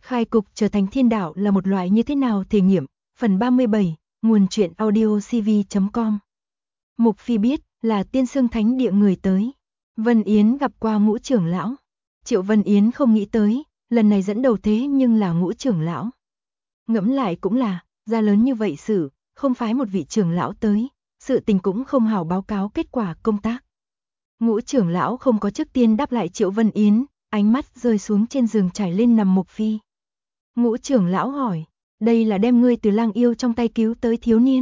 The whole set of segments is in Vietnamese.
Khai cục trở thành thiên đạo là một loại như thế nào thể nghiệm, phần 37, nguồn truyện audio cv.com. Mục Phi biết là Tiên Sương Thánh Địa người tới. Vân Yến gặp qua Ngũ trưởng lão. Triệu Vân Yến không nghĩ tới, lần này dẫn đầu thế nhưng là Ngũ trưởng lão. Ngẫm lại cũng là, ra lớn như vậy sự, không phái một vị trưởng lão tới, sự tình cũng không hảo báo cáo kết quả công tác. Ngũ trưởng lão không có trước tiên đáp lại Triệu Vân Yến, ánh mắt rơi xuống trên giường trải lên nằm Mục Phi. Ngũ trưởng lão hỏi, đây là đem ngươi từ lang yêu trong tay cứu tới thiếu niên.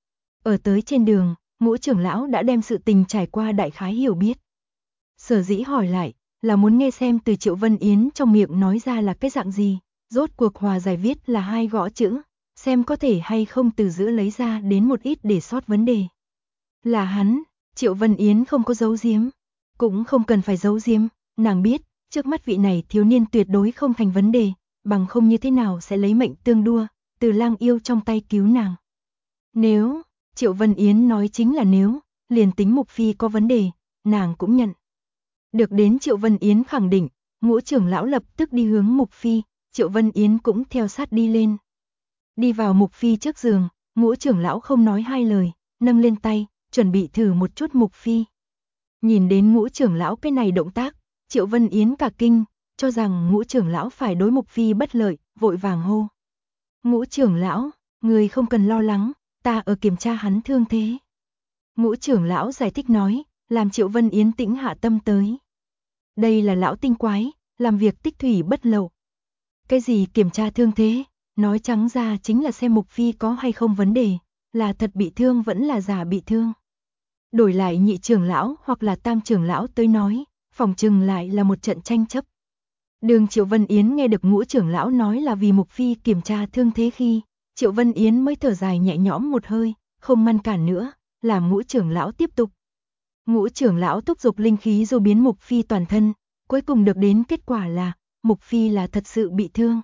Ở tới trên đường, Ngũ trưởng lão đã đem sự tình trải qua đại khái hiểu biết. Sở dĩ hỏi lại, là muốn nghe xem từ Triệu Vân Yến trong miệng nói ra là cái dạng gì, rốt cuộc hòa giải viết là 2 gõ chữ, xem có thể hay không từ giữa lấy ra đến một ít để sót vấn đề. Là hắn, Triệu Vân Yến không có giấu giếm, cũng không cần phải giấu giếm, nàng biết, trước mắt vị này thiếu niên tuyệt đối không thành vấn đề, bằng không như thế nào sẽ lấy mệnh tương đua, từ lang yêu trong tay cứu nàng. Nếu, Triệu Vân Yến nói chính là nếu, liền tính Mục Phi có vấn đề, nàng cũng nhận. Được đến Triệu Vân Yến khẳng định, Ngũ trưởng lão lập tức đi hướng Mục Phi, Triệu Vân Yến cũng theo sát đi lên. Đi vào Mục Phi trước giường, Ngũ trưởng lão không nói hai lời, nâng lên tay, chuẩn bị thử một chút Mục Phi. Nhìn đến Ngũ trưởng lão cái này động tác, Triệu Vân Yến cả kinh, cho rằng Ngũ trưởng lão phải đối Mục Phi bất lợi, vội vàng hô. Ngũ trưởng lão, người không cần lo lắng, ta ở kiểm tra hắn thương thế. Ngũ trưởng lão giải thích nói, làm Triệu Vân Yến tĩnh hạ tâm tới. Đây là lão tinh quái, làm việc tích thủy bất lậu. Cái gì kiểm tra thương thế, nói trắng ra chính là xem Mục Phi có hay không vấn đề, là thật bị thương vẫn là giả bị thương. Đổi lại nhị trưởng lão hoặc là tam trưởng lão tới nói, phòng trừng lại là một trận tranh chấp. Đường Triệu Vân Yến nghe được Ngũ trưởng lão nói là vì Mục Phi kiểm tra thương thế khi, Triệu Vân Yến mới thở dài nhẹ nhõm một hơi, không ngăn cản nữa, làm Ngũ trưởng lão tiếp tục. Ngũ trưởng lão thúc giục linh khí du biến Mục Phi toàn thân, cuối cùng được đến kết quả là, Mục Phi là thật sự bị thương.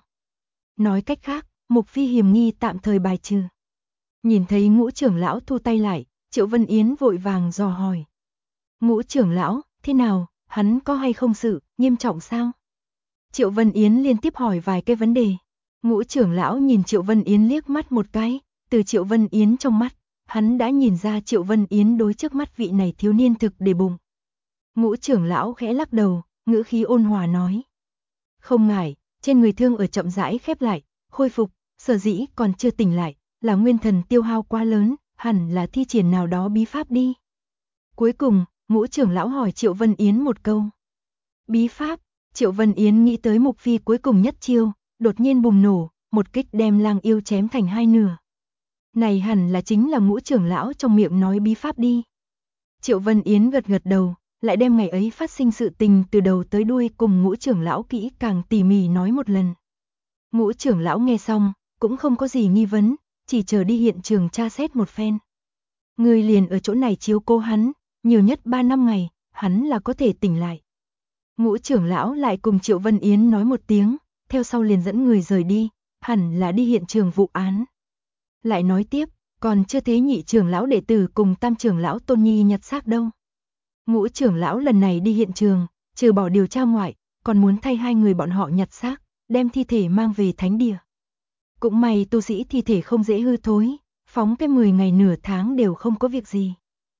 Nói cách khác, Mục Phi hiểm nghi tạm thời bài trừ. Nhìn thấy Ngũ trưởng lão thu tay lại, Triệu Vân Yến vội vàng dò hỏi. Ngũ trưởng lão, thế nào, hắn có hay không sự, nghiêm trọng sao? Triệu Vân Yến liên tiếp hỏi vài cái vấn đề. Ngũ trưởng lão nhìn Triệu Vân Yến liếc mắt một cái, từ Triệu Vân Yến trong mắt, hắn đã nhìn ra Triệu Vân Yến đối trước mắt vị này thiếu niên thực để bụng. Ngũ trưởng lão khẽ lắc đầu, ngữ khí ôn hòa nói. Không ngại, trên người thương ở chậm rãi khép lại, khôi phục, sở dĩ còn chưa tỉnh lại, là nguyên thần tiêu hao quá lớn, hẳn là thi triển nào đó bí pháp đi. Cuối cùng, Ngũ trưởng lão hỏi Triệu Vân Yến một câu. Bí pháp, Triệu Vân Yến nghĩ tới Mục Phi cuối cùng nhất chiêu, đột nhiên bùng nổ, một kích đem lang yêu chém thành 2 nửa. Này hẳn là chính là Ngũ trưởng lão trong miệng nói bí pháp đi. Triệu Vân Yến gật gật đầu, lại đem ngày ấy phát sinh sự tình từ đầu tới đuôi cùng Ngũ trưởng lão kỹ càng tỉ mỉ nói một lần. Ngũ trưởng lão nghe xong, cũng không có gì nghi vấn, chỉ chờ đi hiện trường tra xét một phen. Người liền ở chỗ này chiếu cố hắn, nhiều nhất 3 năm ngày, hắn là có thể tỉnh lại. Ngũ trưởng lão lại cùng Triệu Vân Yến nói một tiếng, theo sau liền dẫn người rời đi, hẳn là đi hiện trường vụ án. Lại nói tiếp, còn chưa thấy nhị trưởng lão đệ tử cùng tam trưởng lão Tôn Nhi nhặt xác đâu. Ngũ trưởng lão lần này đi hiện trường, trừ bỏ điều tra ngoại, còn muốn thay 2 người bọn họ nhặt xác, đem thi thể mang về thánh địa. Cũng may tu sĩ thi thể không dễ hư thối, phóng cái 10 ngày nửa tháng đều không có việc gì.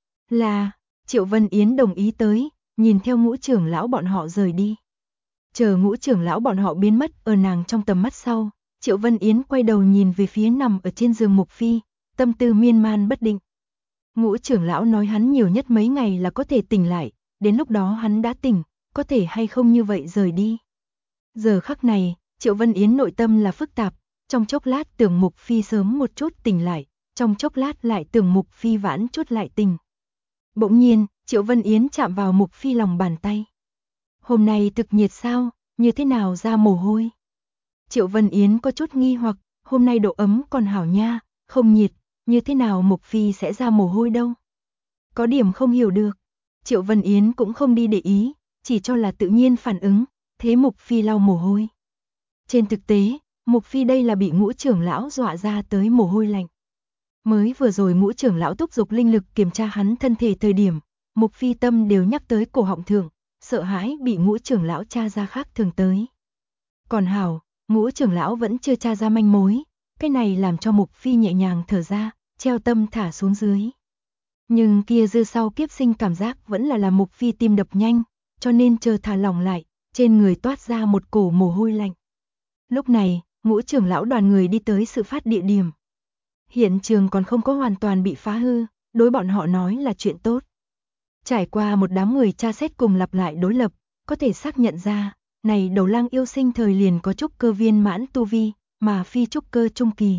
Là, Triệu Vân Yến đồng ý tới, nhìn theo Ngũ trưởng lão bọn họ rời đi. Chờ Ngũ trưởng lão bọn họ biến mất ở nàng trong tầm mắt sau, Triệu Vân Yến quay đầu nhìn về phía nằm ở trên giường Mục Phi, tâm tư miên man bất định. Ngũ trưởng lão nói hắn nhiều nhất mấy ngày là có thể tỉnh lại, đến lúc đó hắn đã tỉnh, có thể hay không như vậy rời đi. Giờ khắc này, Triệu Vân Yến nội tâm là phức tạp, trong chốc lát tưởng Mục Phi sớm một chút tỉnh lại, trong chốc lát lại tưởng Mục Phi vãn chút lại tỉnh. Bỗng nhiên, Triệu Vân Yến chạm vào Mục Phi lòng bàn tay. Hôm nay thực nhiệt sao, như thế nào ra mồ hôi? Triệu Vân Yến có chút nghi hoặc, hôm nay độ ấm còn hảo nha, không nhiệt, như thế nào Mục Phi sẽ ra mồ hôi đâu? Có điểm không hiểu được. Triệu Vân Yến cũng không đi để ý, chỉ cho là tự nhiên phản ứng, thế Mục Phi lau mồ hôi. Trên thực tế, Mục Phi đây là bị Ngũ trưởng lão dọa ra tới mồ hôi lạnh. Mới vừa rồi Ngũ trưởng lão thúc giục linh lực kiểm tra hắn thân thể thời điểm, Mục Phi tâm đều nhắc tới cổ họng thượng, sợ hãi bị Ngũ trưởng lão tra ra khác thường tới. Còn hảo, Ngũ trưởng lão vẫn chưa tra ra manh mối, cái này làm cho Mục Phi nhẹ nhàng thở ra, treo tâm thả xuống dưới. Nhưng kia dư sau kiếp sinh cảm giác vẫn là làm Mục Phi tim đập nhanh, cho nên chờ thả lỏng lại, trên người toát ra một cổ mồ hôi lạnh. Lúc này, Ngũ trưởng lão đoàn người đi tới sự phát địa điểm. Hiện trường còn không có hoàn toàn bị phá hư, đối bọn họ nói là chuyện tốt. Trải qua một đám người tra xét cùng lặp lại đối lập, có thể xác nhận ra, này đầu lang yêu sinh thời liền có trúc cơ viên mãn tu vi, mà phi trúc cơ trung kỳ.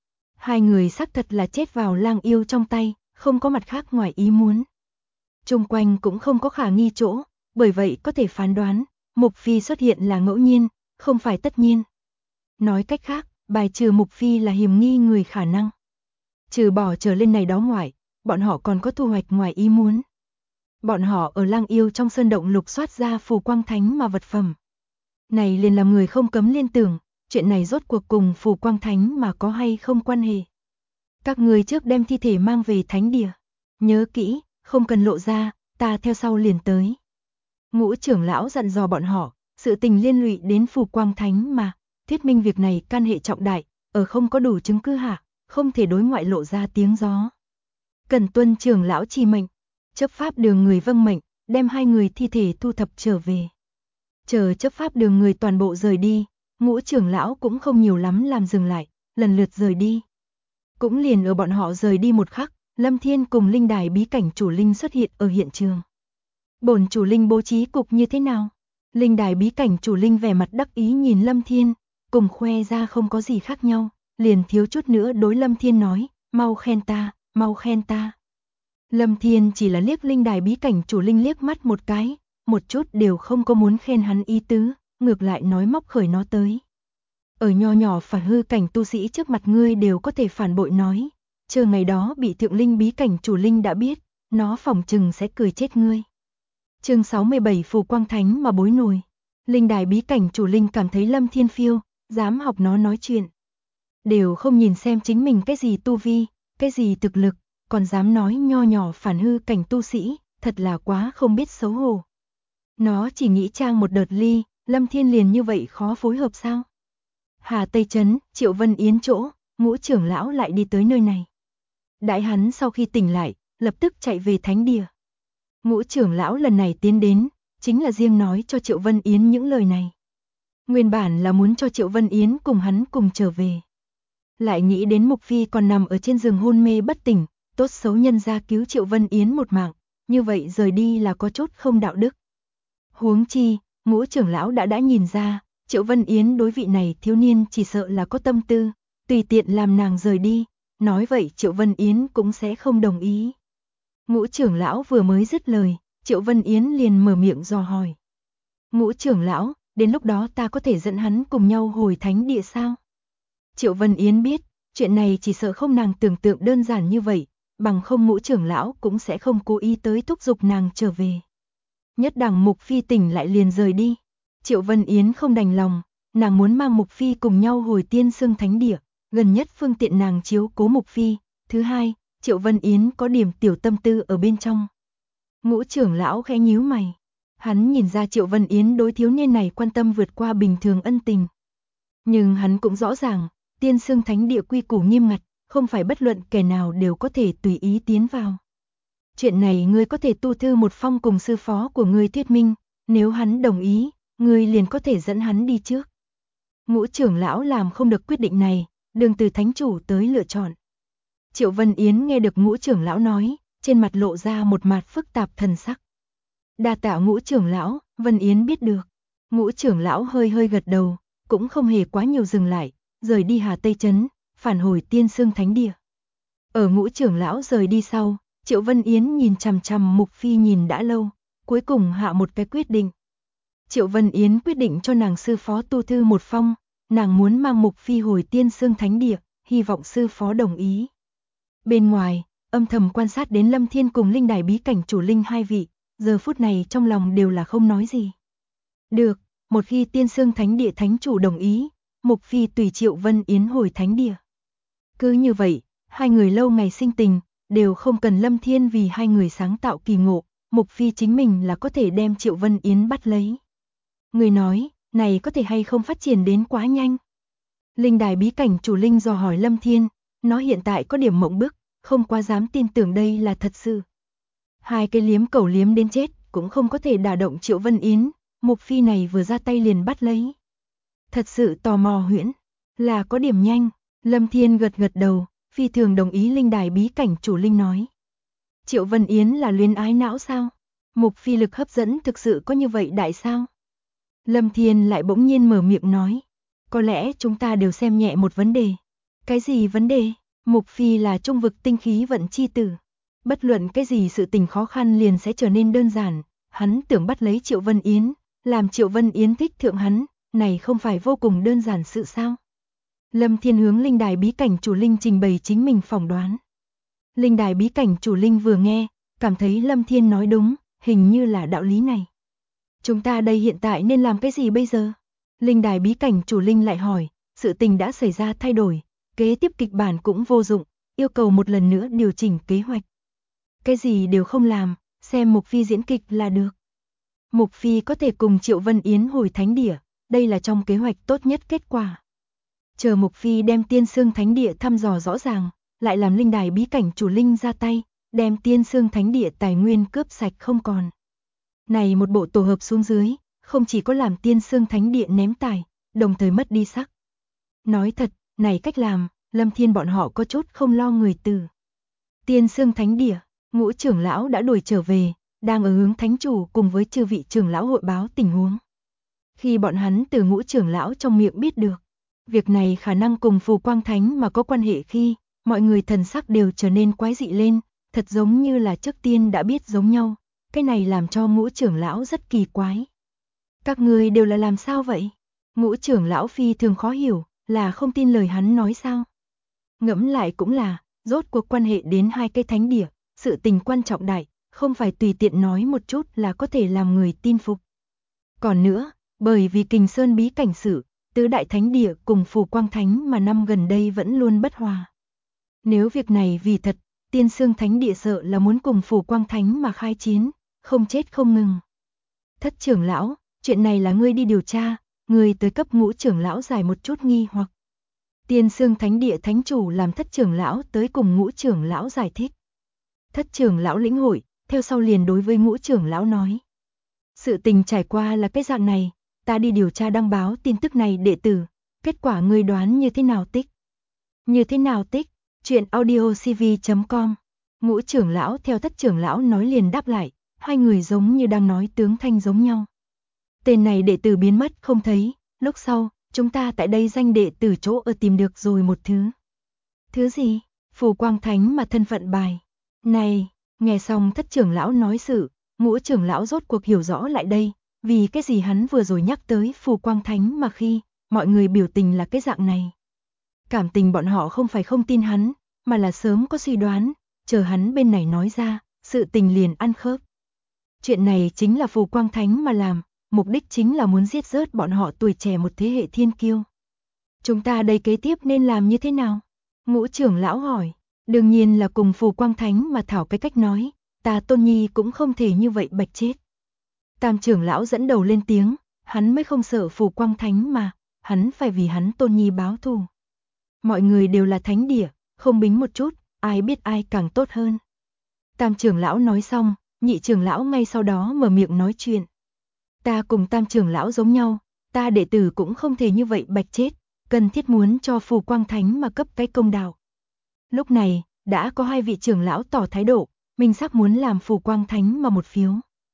Hai người xác thật là chết vào lang yêu trong tay, không có mặt khác ngoài ý muốn. Chung quanh cũng không có khả nghi chỗ, bởi vậy có thể phán đoán, Mục Phi xuất hiện là ngẫu nhiên, không phải tất nhiên. Nói cách khác, bài trừ Mục Phi là hiểm nghi người khả năng. Trừ bỏ trở lên này đó ngoại, bọn họ còn có thu hoạch ngoài ý muốn. Bọn họ ở lang yêu trong sơn động lục soát ra phù quang thánh mà vật phẩm. Này liền làm người không cấm liên tưởng, chuyện này rốt cuộc cùng phù quang thánh mà có hay không quan hệ. Các người trước đem thi thể mang về thánh địa. Nhớ kỹ, không cần lộ ra, ta theo sau liền tới. Ngũ trưởng lão dặn dò bọn họ, sự tình liên lụy đến phù quang thánh mà, thuyết minh việc này can hệ trọng đại, ở không có đủ chứng cứ hạ, không thể đối ngoại lộ ra tiếng gió. Cần tuân trưởng lão chi mệnh, chấp pháp đường người vâng mệnh, đem hai người thi thể thu thập trở về. Chờ chấp pháp đường người toàn bộ rời đi, Ngũ trưởng lão cũng không nhiều lắm làm dừng lại, lần lượt rời đi. Cũng liền ở bọn họ rời đi một khắc, Lâm Thiên cùng linh đài bí cảnh chủ linh xuất hiện ở hiện trường. Bổn chủ linh bố trí cục như thế nào? Linh đài bí cảnh chủ linh vẻ mặt đắc ý nhìn Lâm Thiên, cùng khoe ra không có gì khác nhau, liền thiếu chút nữa đối Lâm Thiên nói, mau khen ta, mau khen ta. Lâm Thiên chỉ là liếc linh đài bí cảnh chủ linh liếc mắt một cái, một chút đều không có muốn khen hắn ý tứ, ngược lại nói móc khởi nó tới. Ở nho nhỏ phản hư cảnh tu sĩ trước mặt ngươi đều có thể phản bội nói, chờ ngày đó bị thượng linh bí cảnh chủ linh đã biết, nó phỏng chừng sẽ cười chết ngươi. Chương 67 phù quang thánh mà bối nổi. Linh đài bí cảnh chủ linh cảm thấy Lâm Thiên phiêu, dám học nó nói chuyện. Đều không nhìn xem chính mình cái gì tu vi, cái gì thực lực, còn dám nói nho nhỏ phản hư cảnh tu sĩ, thật là quá không biết xấu hổ. Nó chỉ nghĩ trang một đợt ly, Lâm Thiên liền như vậy khó phối hợp sao? Hà Tây Trấn, Triệu Vân Yến chỗ, Ngũ trưởng lão lại đi tới nơi này. Đại hắn sau khi tỉnh lại, lập tức chạy về thánh địa. Ngũ trưởng lão lần này tiến đến, chính là riêng nói cho Triệu Vân Yến những lời này. Nguyên bản là muốn cho Triệu Vân Yến cùng hắn cùng trở về. Lại nghĩ đến Mục Phi còn nằm ở trên giường hôn mê bất tỉnh, tốt xấu nhân ra cứu Triệu Vân Yến một mạng, như vậy rời đi là có chút không đạo đức. Huống chi, Ngũ trưởng lão đã nhìn ra, Triệu Vân Yến đối vị này thiếu niên chỉ sợ là có tâm tư, tùy tiện làm nàng rời đi, nói vậy Triệu Vân Yến cũng sẽ không đồng ý. Ngũ trưởng lão vừa mới dứt lời, Triệu Vân Yến liền mở miệng dò hỏi. Ngũ trưởng lão, đến lúc đó ta có thể dẫn hắn cùng nhau hồi thánh địa sao? Triệu Vân Yến biết, chuyện này chỉ sợ không nàng tưởng tượng đơn giản như vậy, bằng không Ngũ trưởng lão cũng sẽ không cố ý tới thúc giục nàng trở về. Nhất đẳng Mục Phi tỉnh lại liền rời đi. Triệu Vân Yến không đành lòng, nàng muốn mang Mục Phi cùng nhau hồi Tiên Sương Thánh Địa, gần nhất phương tiện nàng chiếu cố Mục Phi. Thứ hai, Triệu Vân Yến có điểm tiểu tâm tư ở bên trong. Ngũ trưởng lão khẽ nhíu mày. Hắn nhìn ra Triệu Vân Yến đối thiếu niên này quan tâm vượt qua bình thường ân tình. Nhưng hắn cũng rõ ràng, Tiên Sương Thánh Địa quy củ nghiêm ngặt, không phải bất luận kẻ nào đều có thể tùy ý tiến vào. Chuyện này ngươi có thể tu thư một phong cùng sư phó của ngươi thuyết minh, nếu hắn đồng ý, ngươi liền có thể dẫn hắn đi trước. Ngũ trưởng lão làm không được quyết định này, đường từ thánh chủ tới lựa chọn. Triệu Vân Yến nghe được Ngũ trưởng lão nói, trên mặt lộ ra một mặt phức tạp thần sắc. Đa tạ Ngũ trưởng lão, Vân Yến biết được. Ngũ trưởng lão hơi hơi gật đầu, cũng không hề quá nhiều dừng lại, rời đi Hà Tây Trấn, phản hồi Tiên Sương Thánh Địa. Ở Ngũ trưởng lão rời đi sau, Triệu Vân Yến nhìn chằm chằm Mục Phi nhìn đã lâu, cuối cùng hạ một cái quyết định. Triệu Vân Yến quyết định cho nàng sư phó tu thư một phong, nàng muốn mang Mục Phi hồi Tiên Sương Thánh Địa, hy vọng sư phó đồng ý. Bên ngoài, âm thầm quan sát đến Lâm Thiên cùng linh đài bí cảnh chủ linh hai vị, giờ phút này trong lòng đều là không nói gì. Được, một khi Tiên Sương Thánh Địa thánh chủ đồng ý, Mục Phi tùy Triệu Vân Yến hồi thánh địa. Cứ như vậy, hai người lâu ngày sinh tình, đều không cần Lâm Thiên vì hai người sáng tạo kỳ ngộ, Mục Phi chính mình là có thể đem Triệu Vân Yến bắt lấy. Người nói, này có thể hay không phát triển đến quá nhanh? Linh đài bí cảnh chủ linh dò hỏi Lâm Thiên, nó hiện tại có điểm mộng bức, không quá dám tin tưởng đây là thật sự. Hai cái liếm cẩu liếm đến chết, cũng không có thể đả động Triệu Vân Yến, Mục Phi này vừa ra tay liền bắt lấy. Thật sự tò mò huyễn, là có điểm nhanh, Lâm Thiên gật gật đầu, phi thường đồng ý linh đài bí cảnh chủ linh nói. Triệu Vân Yến là luyến ái não sao? Mục Phi lực hấp dẫn thực sự có như vậy đại sao? Lâm Thiên lại bỗng nhiên mở miệng nói, có lẽ chúng ta đều xem nhẹ một vấn đề. Cái gì vấn đề? Mục Phi là trung vực tinh khí vận chi tử. Bất luận cái gì sự tình khó khăn liền sẽ trở nên đơn giản, hắn tưởng bắt lấy Triệu Vân Yến, làm Triệu Vân Yến thích thượng hắn, này không phải vô cùng đơn giản sự sao? Lâm Thiên hướng linh đài bí cảnh chủ linh trình bày chính mình phỏng đoán. Linh đài bí cảnh chủ linh vừa nghe, cảm thấy Lâm Thiên nói đúng, hình như là đạo lý này. Chúng ta đây hiện tại nên làm cái gì bây giờ? Linh đài bí cảnh chủ linh lại hỏi, sự tình đã xảy ra thay đổi, kế tiếp kịch bản cũng vô dụng, yêu cầu một lần nữa điều chỉnh kế hoạch. Cái gì đều không làm, xem Mục Phi diễn kịch là được. Mục Phi có thể cùng Triệu Vân Yến hồi thánh địa, đây là trong kế hoạch tốt nhất kết quả. Chờ Mục Phi đem Tiên Sương Thánh Địa thăm dò rõ ràng, lại làm linh đài bí cảnh chủ linh ra tay, đem Tiên Sương Thánh Địa tài nguyên cướp sạch không còn. Này một bộ tổ hợp xuống dưới, không chỉ có làm Tiên Sương Thánh Địa ném tài, đồng thời mất đi sắc. Nói thật, này cách làm, Lâm Thiên bọn họ có chút không lo người từ. Tiên Sương Thánh Địa, Ngũ trưởng lão đã đuổi trở về, đang ở hướng thánh chủ cùng với chư vị trưởng lão hội báo tình huống. Khi bọn hắn từ Ngũ trưởng lão trong miệng biết được, việc này khả năng cùng Phù Quang Thánh mà có quan hệ khi, mọi người thần sắc đều trở nên quái dị lên, thật giống như là trước tiên đã biết giống nhau, cái này làm cho Ngũ trưởng lão rất kỳ quái. Các người đều là làm sao vậy? Ngũ trưởng lão phi thường khó hiểu, là không tin lời hắn nói sao? Ngẫm lại cũng là, rốt cuộc quan hệ đến hai cái thánh địa, sự tình quan trọng đại, không phải tùy tiện nói một chút là có thể làm người tin phục. Còn nữa, bởi vì Kình Sơn bí cảnh sự, tứ đại thánh địa cùng Phù Quang Thánh mà năm gần đây vẫn luôn bất hòa. Nếu việc này vì thật, Tiên Sương Thánh Địa sợ là muốn cùng Phù Quang Thánh mà khai chiến, không chết không ngừng. Thất trưởng lão, chuyện này là ngươi đi điều tra, ngươi tới cấp Ngũ trưởng lão giải một chút nghi hoặc. Tiên Sương Thánh Địa thánh chủ làm Thất trưởng lão tới cùng Ngũ trưởng lão giải thích. Thất trưởng lão lĩnh hội, theo sau liền đối với Ngũ trưởng lão nói. Sự tình trải qua là cái dạng này, ta đi điều tra đăng báo tin tức này đệ tử, kết quả ngươi đoán như thế nào tích? Như thế nào tích? Chuyện audiocv.com. Ngũ trưởng lão theo Thất trưởng lão nói liền đáp lại, hai người giống như đang nói tướng thanh giống nhau. Tên này đệ tử biến mất không thấy, lúc sau, chúng ta tại đây danh đệ tử chỗ ở tìm được rồi một thứ. Thứ gì? Phù Quang Thánh mà thân phận bài. Này, nghe xong Thất trưởng lão nói sự, Ngũ trưởng lão rốt cuộc hiểu rõ lại đây, vì cái gì hắn vừa rồi nhắc tới Phù Quang Thánh mà khi, mọi người biểu tình là cái dạng này. Cảm tình bọn họ không phải không tin hắn, mà là sớm có suy đoán, chờ hắn bên này nói ra, sự tình liền ăn khớp. Chuyện này chính là Phù Quang Thánh mà làm, mục đích chính là muốn giết rớt bọn họ tuổi trẻ một thế hệ thiên kiêu. Chúng ta đây kế tiếp nên làm như thế nào? Ngũ trưởng lão hỏi, đương nhiên là cùng Phù Quang Thánh mà thảo cái cách nói, ta Tôn Nhi cũng không thể như vậy bạch chết. Tam trưởng lão dẫn đầu lên tiếng, hắn mới không sợ Phù Quang Thánh mà, hắn phải vì hắn Tôn Nhi báo thù. Mọi người đều là thánh địa, không bính một chút, ai biết ai càng tốt hơn. Tam trưởng lão nói xong, nhị trưởng lão ngay sau đó mở miệng nói chuyện. Ta cùng tam trưởng lão giống nhau, ta đệ tử cũng không thể như vậy bạch chết, cần thiết muốn cho Phù Quang Thánh mà cấp cái công đạo. Lúc này, đã có hai vị trưởng lão tỏ thái độ, mình sắp muốn làm Phù Quang Thánh mà một phiếu.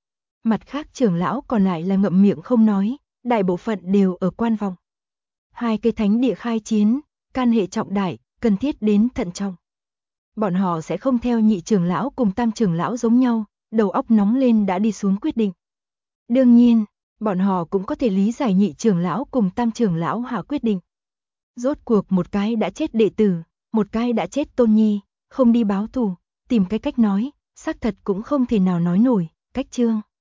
Mặt khác trưởng lão còn lại là ngậm miệng không nói, đại bộ phận đều ở quan vọng. Hai cái thánh địa khai chiến, can hệ trọng đại, cần thiết đến thận trọng. Bọn họ sẽ không theo nhị trưởng lão cùng tam trưởng lão giống nhau, đầu óc nóng lên đã đi xuống quyết định. Đương nhiên, bọn họ cũng có thể lý giải nhị trưởng lão cùng tam trưởng lão hạ quyết định. Rốt cuộc một cái đã chết đệ tử, một cái đã chết Tôn Nhi, không đi báo thù, tìm cái cách nói, xác thật cũng không thể nào nói nổi, cách chương.